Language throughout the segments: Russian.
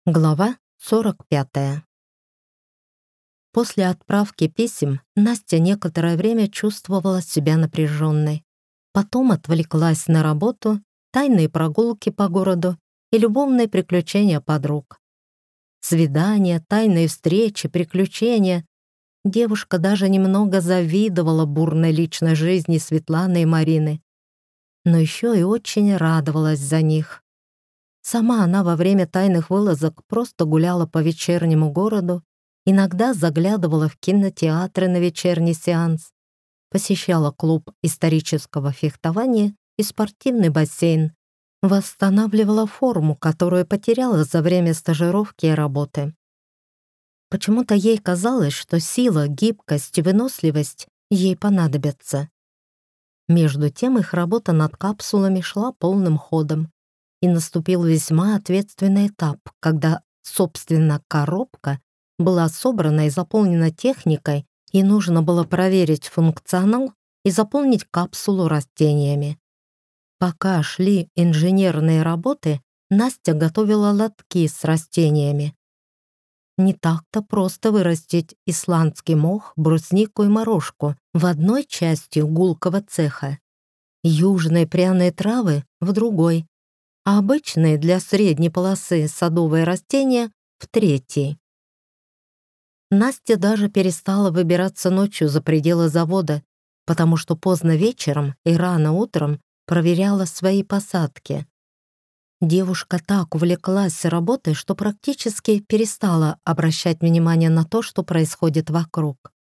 Глава 45. После отправки писем Настя некоторое время чувствовала себя напряженной. Потом отвлеклась на работу, тайные прогулки по городу и любовные приключения подруг. Свидания, тайные встречи, приключения. Девушка даже немного завидовала бурной личной жизни Светланы и Марины. Но еще и очень радовалась за них. Сама она во время тайных вылазок просто гуляла по вечернему городу, иногда заглядывала в кинотеатры на вечерний сеанс, посещала клуб исторического фехтования и спортивный бассейн, восстанавливала форму, которую потеряла за время стажировки и работы. Почему-то ей казалось, что сила, гибкость и выносливость ей понадобятся. Между тем их работа над капсулами шла полным ходом. И наступил весьма ответственный этап, когда, собственно, коробка была собрана и заполнена техникой, и нужно было проверить функционал и заполнить капсулу растениями. Пока шли инженерные работы, Настя готовила лотки с растениями. Не так-то просто вырастить исландский мох, бруснику и морожку в одной части гулкого цеха, южные пряные травы в другой, а обычные для средней полосы садовые растения в третьей. Настя даже перестала выбираться ночью за пределы завода, потому что поздно вечером и рано утром проверяла свои посадки. Девушка так увлеклась работой, что практически перестала обращать внимание на то, что происходит вокруг.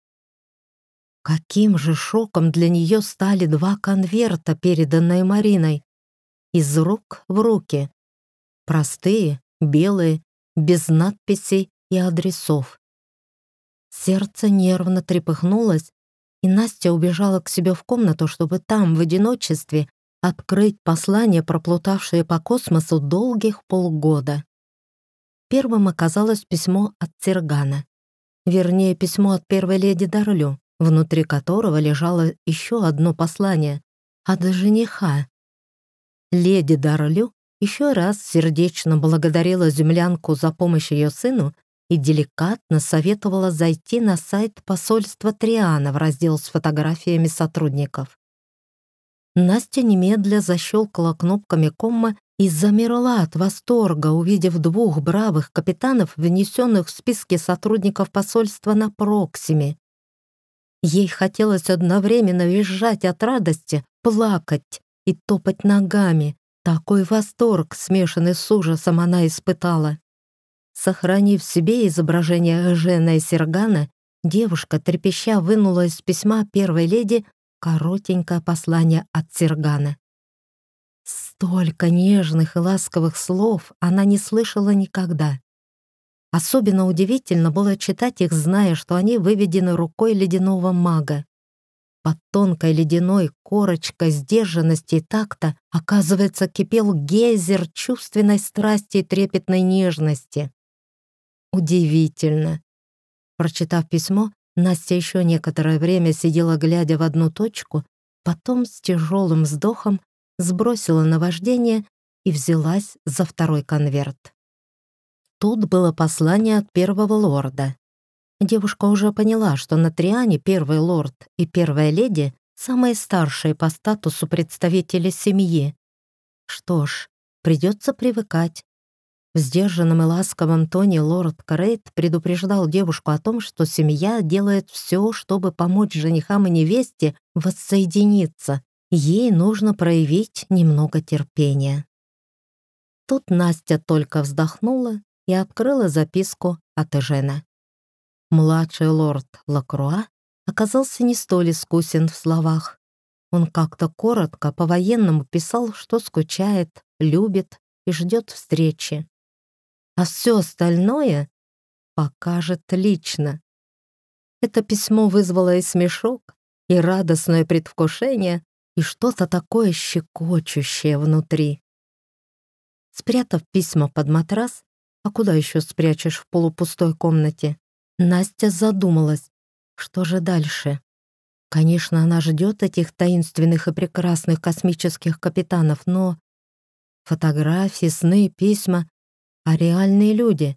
Каким же шоком для нее стали 2 конверта, переданные Мариной. Из рук в руки. Простые, белые, без надписей и адресов. Сердце нервно трепыхнулось, и Настя убежала к себе в комнату, чтобы там, в одиночестве, открыть послание, проплутавшее по космосу долгих полгода. Первым оказалось письмо от Цергана. Вернее, письмо от первой леди Дарлю, внутри которого лежало еще одно послание от жениха. Леди Дарлю еще раз сердечно благодарила землянку за помощь ее сыну и деликатно советовала зайти на сайт посольства Триана в раздел с фотографиями сотрудников. Настя немедля защелкала кнопками комма и замерла от восторга, увидев 2 бравых капитанов, внесенных в списки сотрудников посольства на Проксиме. Ей хотелось одновременно визжать от радости, плакать и топать ногами. Такой восторг, смешанный с ужасом, она испытала. Сохранив в себе изображение Эжена и Сергана, девушка, трепеща, вынула из письма первой леди коротенькое послание от Сергана. Столько нежных и ласковых слов она не слышала никогда. Особенно удивительно было читать их, зная, что они выведены рукой ледяного мага. Под тонкой ледяной корочкой сдержанности и такта, оказывается, кипел гейзер чувственной страсти и трепетной нежности. Удивительно. Прочитав письмо, Настя еще некоторое время сидела, глядя в одну точку, потом с тяжелым вздохом сбросила наваждение и взялась за второй конверт. Тут было послание от первого лорда. Девушка уже поняла, что на Триане первый лорд и первая леди — самые старшие по статусу представители семьи. Что ж, придется привыкать. В сдержанном и ласковом тоне лорд Крейт предупреждал девушку о том, что семья делает все, чтобы помочь женихам и невесте воссоединиться. Ей нужно проявить немного терпения. Тут Настя только вздохнула и открыла записку от Эжена. Младший лорд Лакруа оказался не столь искусен в словах. Он как-то коротко, по-военному писал, что скучает, любит и ждет встречи. А все остальное покажет лично. Это письмо вызвало и смешок, и радостное предвкушение, и что-то такое щекочущее внутри. Спрятав письма под матрас, а куда еще спрячешь в полупустой комнате, Настя задумалась, что же дальше. Конечно, она ждет этих таинственных и прекрасных космических капитанов, но фотографии, сны, письма, а реальные люди,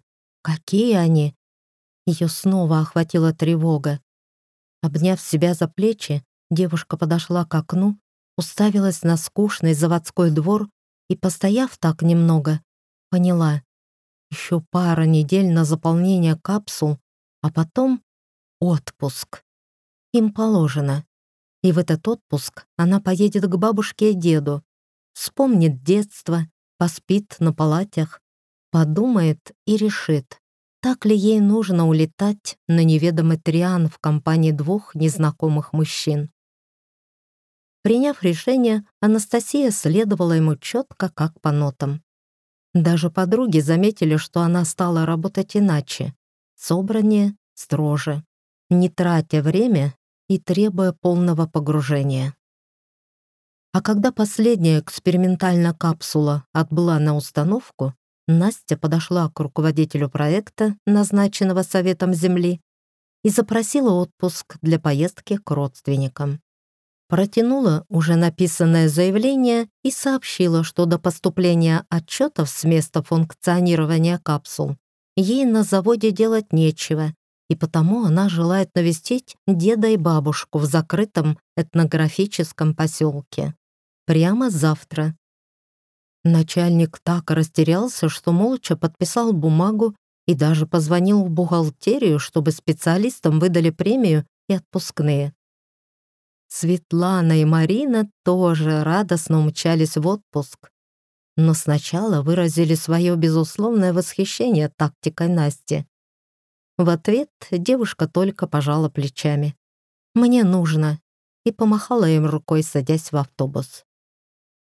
Какие они? Ее снова охватила тревога. Обняв себя за плечи, девушка подошла к окну, уставилась на скучный заводской двор и, постояв так немного, поняла: еще пара недель на заполнение капсул, а потом отпуск. Им положено. И в этот отпуск она поедет к бабушке и деду, вспомнит детство, поспит на палатях, подумает и решит, так ли ей нужно улетать на неведомый Триан в компании двух незнакомых мужчин. Приняв решение, Анастасия следовала ему четко, как по нотам. Даже подруги заметили, что она стала работать иначе, собраннее, строже, не тратя время и требуя полного погружения. А когда последняя экспериментальная капсула отбыла на установку, Настя подошла к руководителю проекта, назначенного Советом Земли, и запросила отпуск для поездки к родственникам. Протянула уже написанное заявление и сообщила, что до поступления отчетов с места функционирования капсул ей на заводе делать нечего, и потому она желает навестить деда и бабушку в закрытом этнографическом поселке. Прямо завтра. Начальник так растерялся, что молча подписал бумагу и даже позвонил в бухгалтерию, чтобы специалистам выдали премию и отпускные. Светлана и Марина тоже радостно умчались в отпуск, но сначала выразили свое безусловное восхищение тактикой Насти. В ответ девушка только пожала плечами. «Мне нужно», и помахала им рукой, садясь в автобус.